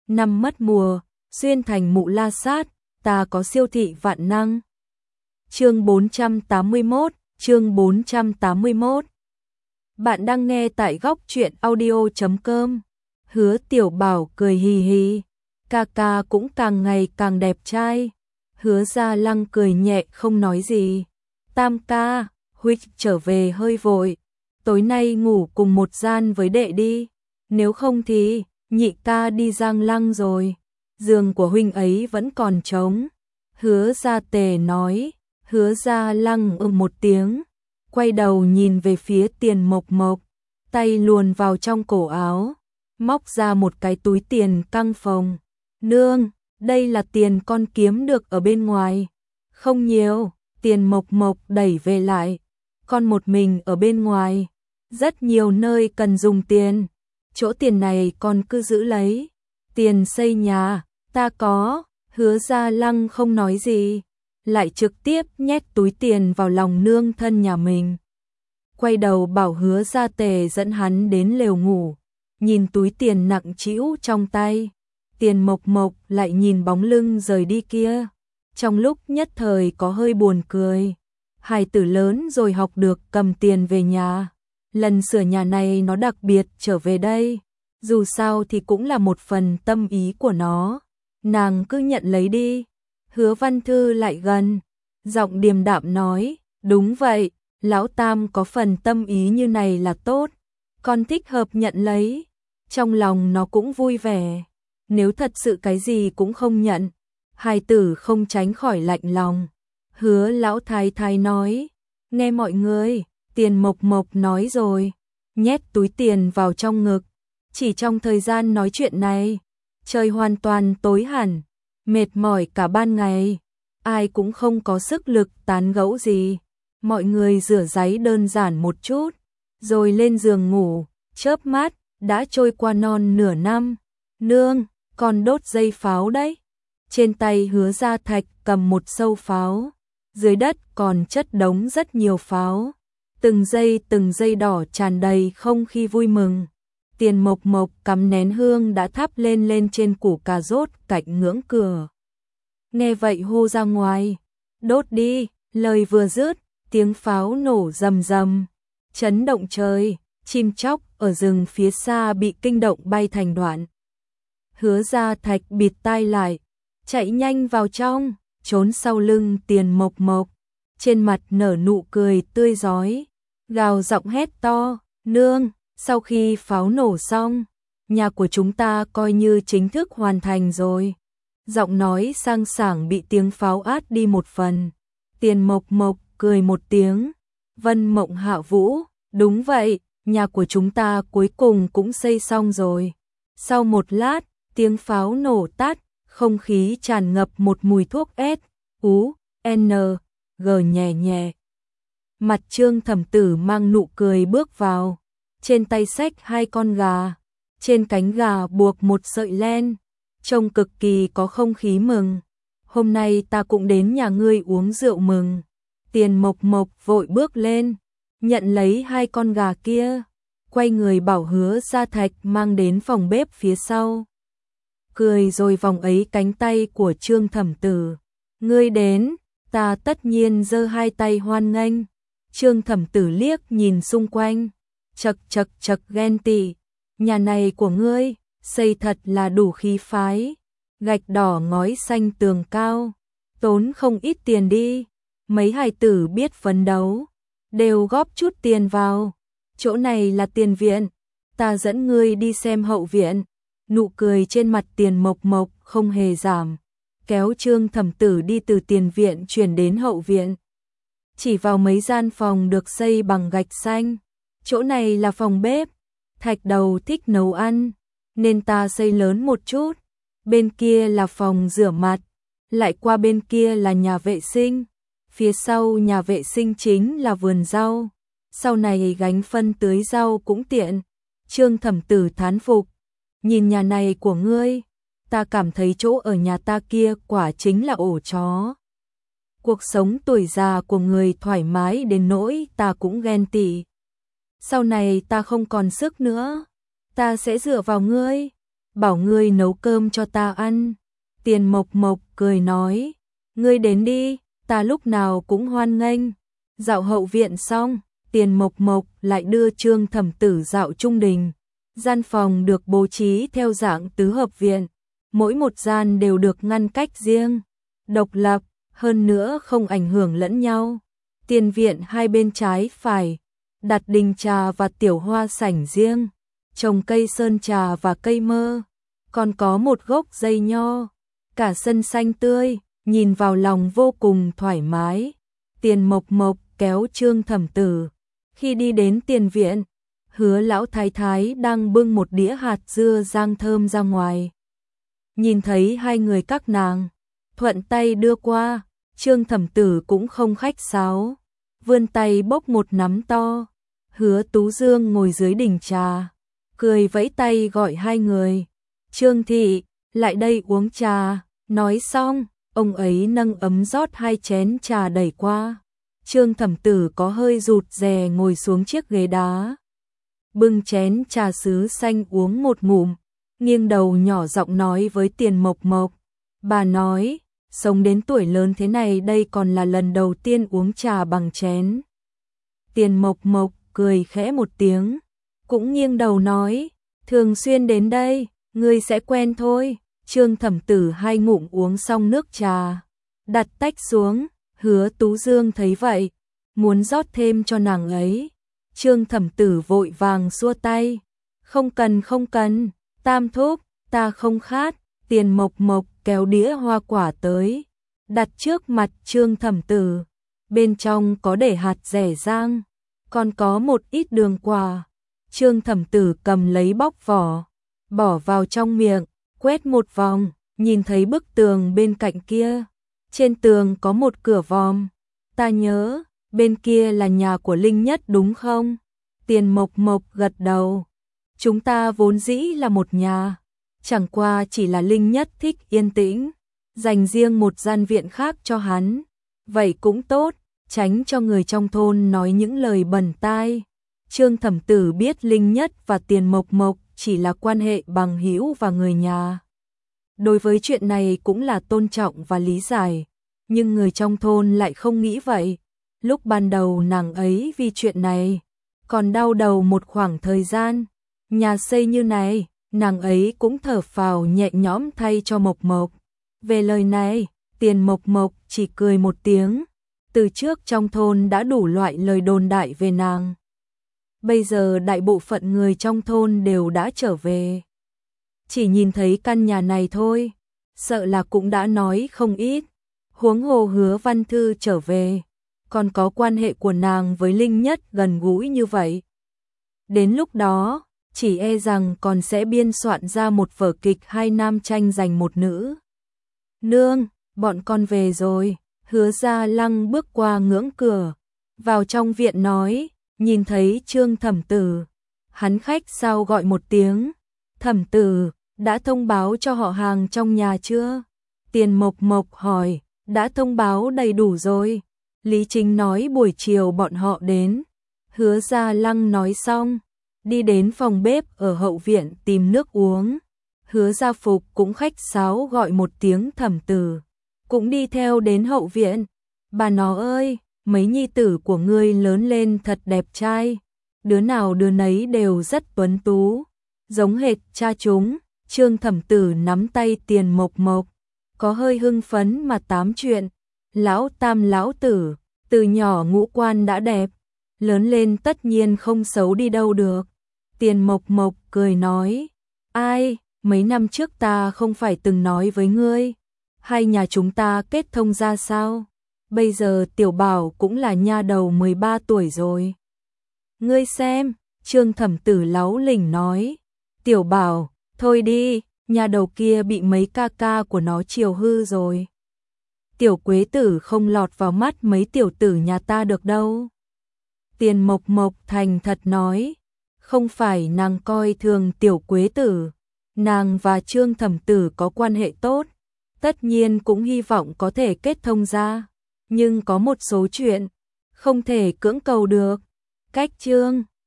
năm mất mùa, xuyên thành mụ la sát, ta có siêu thị vạn năng. Chương 481. Bạn đang nghe tại góc truyện audio.com. Hứa Tiểu Bảo cười hì hì, ca ca cũng càng ngày càng đẹp trai. Hứa Gia Lăng cười nhẹ không nói gì. Tam ca, huynh trở về hơi vội, tối nay ngủ cùng một gian với đệ đi, nếu không thì nhị ca đi Giang Lăng rồi, giường của huynh ấy vẫn còn trống. Hứa Gia Tề nói. Hứa Gia Lăng một tiếng, quay đầu nhìn về phía Tiền Mộc Mộc, tay luồn vào trong cổ áo, móc ra một cái túi tiền căng phồng. Nương, đây là tiền con kiếm được ở bên ngoài. Không nhiều. Tiền Mộc Mộc đẩy về lại. Con một mình ở bên ngoài, rất nhiều nơi cần dùng tiền. Chỗ tiền này con cứ giữ lấy. Tiền xây nhà, ta có. Hứa Gia Lăng không nói gì, lại trực tiếp nhét túi tiền vào lòng nương thân nhà mình. Quay đầu bảo Hứa Gia Tề dẫn hắn đến lều ngủ, nhìn túi tiền nặng trĩu trong tay. Tiền Mộc Mộc lại nhìn bóng lưng rời đi kia, trong lúc nhất thời có hơi buồn cười. Hài tử lớn rồi học được cầm tiền về nhà. Lần sửa nhà này nó đặc biệt trở về đây, dù sao thì cũng là một phần tâm ý của nó, nàng cứ nhận lấy đi. Hứa Văn Thư lại gần, giọng điềm đạm nói, đúng vậy, lão tam có phần tâm ý như này là tốt, con thích hợp nhận lấy. Trong lòng nó cũng vui vẻ, nếu thật sự cái gì cũng không nhận, hài tử không tránh khỏi lạnh lòng. Hứa lão thái thái nói, nghe mọi người, Tiền Mộc Mộc nói rồi, nhét túi tiền vào trong ngực. Chỉ trong thời gian nói chuyện này, trời hoàn toàn tối hẳn, mệt mỏi cả ban ngày, ai cũng không có sức lực tán gẫu gì. Mọi người rửa ráy đơn giản một chút, rồi lên giường ngủ. Chớp mắt, đã trôi qua non nửa năm. Nương, còn đốt dây pháo đấy. Trên tay Hứa Gia Thạch cầm một sâu pháo, dưới đất còn chất đống rất nhiều pháo. Từng giây đỏ tràn đầy không khí vui mừng. Tiền Mộc Mộc cắm nén hương đã thắp lên trên củ cà rốt cạnh ngưỡng cửa. Nghe vậy hô ra ngoài, đốt đi. Lời vừa dứt, tiếng pháo nổ rầm rầm, chấn động trời, chim chóc ở rừng phía xa bị kinh động bay thành đoạn. Hứa Gia Thạch bịt tai lại, chạy nhanh vào trong, trốn sau lưng Tiền Mộc Mộc, trên mặt nở nụ cười tươi rói, gào giọng hét to, nương, sau khi pháo nổ xong, nhà của chúng ta coi như chính thức hoàn thành rồi. Giọng nói sang sảng bị tiếng pháo át đi một phần. Tiền Mộc Mộc cười một tiếng, Vân Mộng Hạ Vũ, đúng vậy, nhà của chúng ta cuối cùng cũng xây xong rồi. Sau một lát, tiếng pháo nổ tắt, không khí tràn ngập một mùi thuốc S.U.N.G nhẹ nhẹ. Mặt Trương Thẩm Tử mang nụ cười bước vào, trên tay xách 2 con gà, trên cánh gà buộc một sợi len, trông cực kỳ có không khí mừng. Hôm nay ta cũng đến nhà ngươi uống rượu mừng. Tiền Mộc Mộc vội bước lên, nhận lấy 2 con gà kia, quay người bảo Hứa Gia Thạch mang đến phòng bếp phía sau. Cười rồi vòng ấy cánh tay của Trương Thẩm Tử. Ngươi đến, ta tất nhiên giơ 2 tay hoan nghênh. Trương Thẩm Tử liếc nhìn xung quanh, chật ghen tị. Nhà này của ngươi, xây thật là đủ khí phái. Gạch đỏ ngói xanh tường cao, tốn không ít tiền đi. Mấy hài tử biết phấn đấu, đều góp chút tiền vào. Chỗ này là tiền viện, ta dẫn ngươi đi xem hậu viện. Nụ cười trên mặt Tiền Mộc Mộc không hề giảm, kéo Trương Thẩm Tử đi từ tiền viện chuyển đến hậu viện. Chỉ vào mấy gian phòng được xây bằng gạch xanh. Chỗ này là phòng bếp, Thạch Đầu thích nấu ăn, nên ta xây lớn một chút. Bên kia là phòng rửa mặt, lại qua bên kia là nhà vệ sinh. Phía sau nhà vệ sinh chính là vườn rau, sau này gánh phân tưới rau cũng tiện. Trương Thẩm Tử thán phục, nhìn nhà này của ngươi, ta cảm thấy chỗ ở nhà ta kia quả chính là ổ chó. Cuộc sống tuổi già của người thoải mái đến nỗi ta cũng ghen tị. Sau này ta không còn sức nữa, ta sẽ dựa vào ngươi. bảo ngươi nấu cơm cho ta ăn. Tiền Mộc Mộc cười nói, ngươi đến đi, ta lúc nào cũng hoan nghênh. Dạo hậu viện xong, Tiền Mộc Mộc lại đưa Trương Thẩm Tử dạo trung đình. Gian phòng được bố trí theo dạng tứ hợp viện, mỗi một gian đều được ngăn cách riêng, độc lập, hơn nữa không ảnh hưởng lẫn nhau. Tiền viện hai bên trái phải, đặt đình trà và tiểu hoa sảnh riêng, trồng cây sơn trà và cây mơ, còn có một gốc dây nho, cả sân xanh tươi, nhìn vào lòng vô cùng thoải mái. Tiền Mộc Mộc kéo Trương Thẩm Tử, khi đi đến tiền viện, Hứa lão thái thái đang bưng một đĩa hạt dưa rang thơm ra ngoài. Nhìn thấy hai người các nàng, thuận tay đưa qua, Trương Thẩm Tử cũng không khách sáo, vươn tay bốc một nắm to. Hứa Tú Dương ngồi dưới đỉnh trà, cười vẫy tay gọi hai người. Trương thị, lại đây uống trà. Nói xong, ông ấy nâng ấm rót hai chén trà đẩy qua. Trương Thẩm Tử có hơi rụt rè ngồi xuống chiếc ghế đá, bưng chén trà sứ xanh uống một ngụm, nghiêng đầu nhỏ giọng nói với Tiền Mộc Mộc. Bà nói, sống đến tuổi lớn thế này đây còn là lần đầu tiên uống trà bằng chén. Tiền Mộc Mộc cười khẽ một tiếng, cũng nghiêng đầu nói, thường xuyên đến đây, ngươi sẽ quen thôi. Trương Thẩm Tử hai ngụm uống xong nước trà, đặt tách xuống. Hứa Tú Dương thấy vậy, muốn rót thêm cho nàng ấy. Trương Thẩm Tử vội vàng xua tay, không cần, Tam thúc, ta không khát. Tiền Mộc Mộc kéo đĩa hoa quả tới, đặt trước mặt Trương Thẩm Tử, bên trong có để hạt dẻ rang, còn có một ít đường quả. Trương Thẩm Tử cầm lấy bóc vỏ, bỏ vào trong miệng, quét một vòng, nhìn thấy bức tường bên cạnh kia, trên tường có một cửa vòm. Ta nhớ, bên kia là nhà của Linh Nhất đúng không? Tiền Mộc Mộc gật đầu. Chúng ta vốn dĩ là một nhà, chẳng qua chỉ là Linh Nhất thích yên tĩnh, dành riêng một gian viện khác cho hắn. Vậy cũng tốt, tránh cho người trong thôn nói những lời bẩn tai. Trương Thẩm Tử biết Linh Nhất và Tiền Mộc Mộc chỉ là quan hệ bằng hữu và người nhà. Đối với chuyện này cũng là tôn trọng và lý giải, nhưng người trong thôn lại không nghĩ vậy. Lúc ban đầu nàng ấy vì chuyện này còn đau đầu một khoảng thời gian. Nhà xây như này, nàng ấy cũng thở phào nhẹ nhõm thay cho Mộc Mộc. Về lời này, Tiền Mộc Mộc chỉ cười một tiếng. Từ trước trong thôn đã đủ loại lời đồn đại về nàng. Bây giờ đại bộ phận người trong thôn đều đã trở về. Chỉ nhìn thấy căn nhà này thôi, sợ là cũng đã nói không ít. Huống hồ Hứa Văn Thư trở về, còn có quan hệ của nàng với Linh Nhất gần gũi như vậy. Đến lúc đó, chỉ e rằng còn sẽ biên soạn ra một vở kịch hai nam tranh giành một nữ. Nương, bọn con về rồi. Hứa Gia Lăng bước qua ngưỡng cửa, vào trong viện nói, nhìn thấy Trương Thẩm Tử. Hắn khách sao gọi một tiếng, Thẩm Tử, đã thông báo cho họ hàng trong nhà chưa? Tiền Mộc Mộc hỏi, đã thông báo đầy đủ rồi. Lý Chính nói buổi chiều bọn họ đến. Hứa Gia Lăng nói xong, đi đến phòng bếp ở hậu viện tìm nước uống. Hứa Gia Phục cũng khách sáo gọi một tiếng Thẩm Tử, cũng đi theo đến hậu viện. Bà nó ơi, mấy nhi tử của ngươi lớn lên thật đẹp trai, đứa nào đứa nấy đều rất tuấn tú, giống hệt cha chúng. Trương Thẩm Tử nắm tay Tiền Mộc Mộc, có hơi hưng phấn mà tám chuyện. Lão Tam lão tử, từ nhỏ ngũ quan đã đẹp, lớn lên tất nhiên không xấu đi đâu được. Tiền Mộc Mộc cười nói, ai, mấy năm trước ta không phải từng nói với ngươi, hai nhà chúng ta kết thông ra sao? Bây giờ Tiểu Bảo cũng là nha đầu 13 tuổi rồi. Ngươi xem, Trương Thẩm Tử láu lỉnh nói, Tiểu Bảo, thôi đi, nhà đầu kia bị mấy ca ca của nó chiều hư rồi. Tiểu Quế Tử không lọt vào mắt mấy tiểu tử nhà ta được đâu. Tiền Mộc Mộc thành thật nói, không phải nàng coi thường Tiểu Quế Tử, nàng và Trương Thẩm Tử có quan hệ tốt, tất nhiên cũng hy vọng có thể kết thông ra, nhưng có một số chuyện không thể cưỡng cầu được. Cách Trương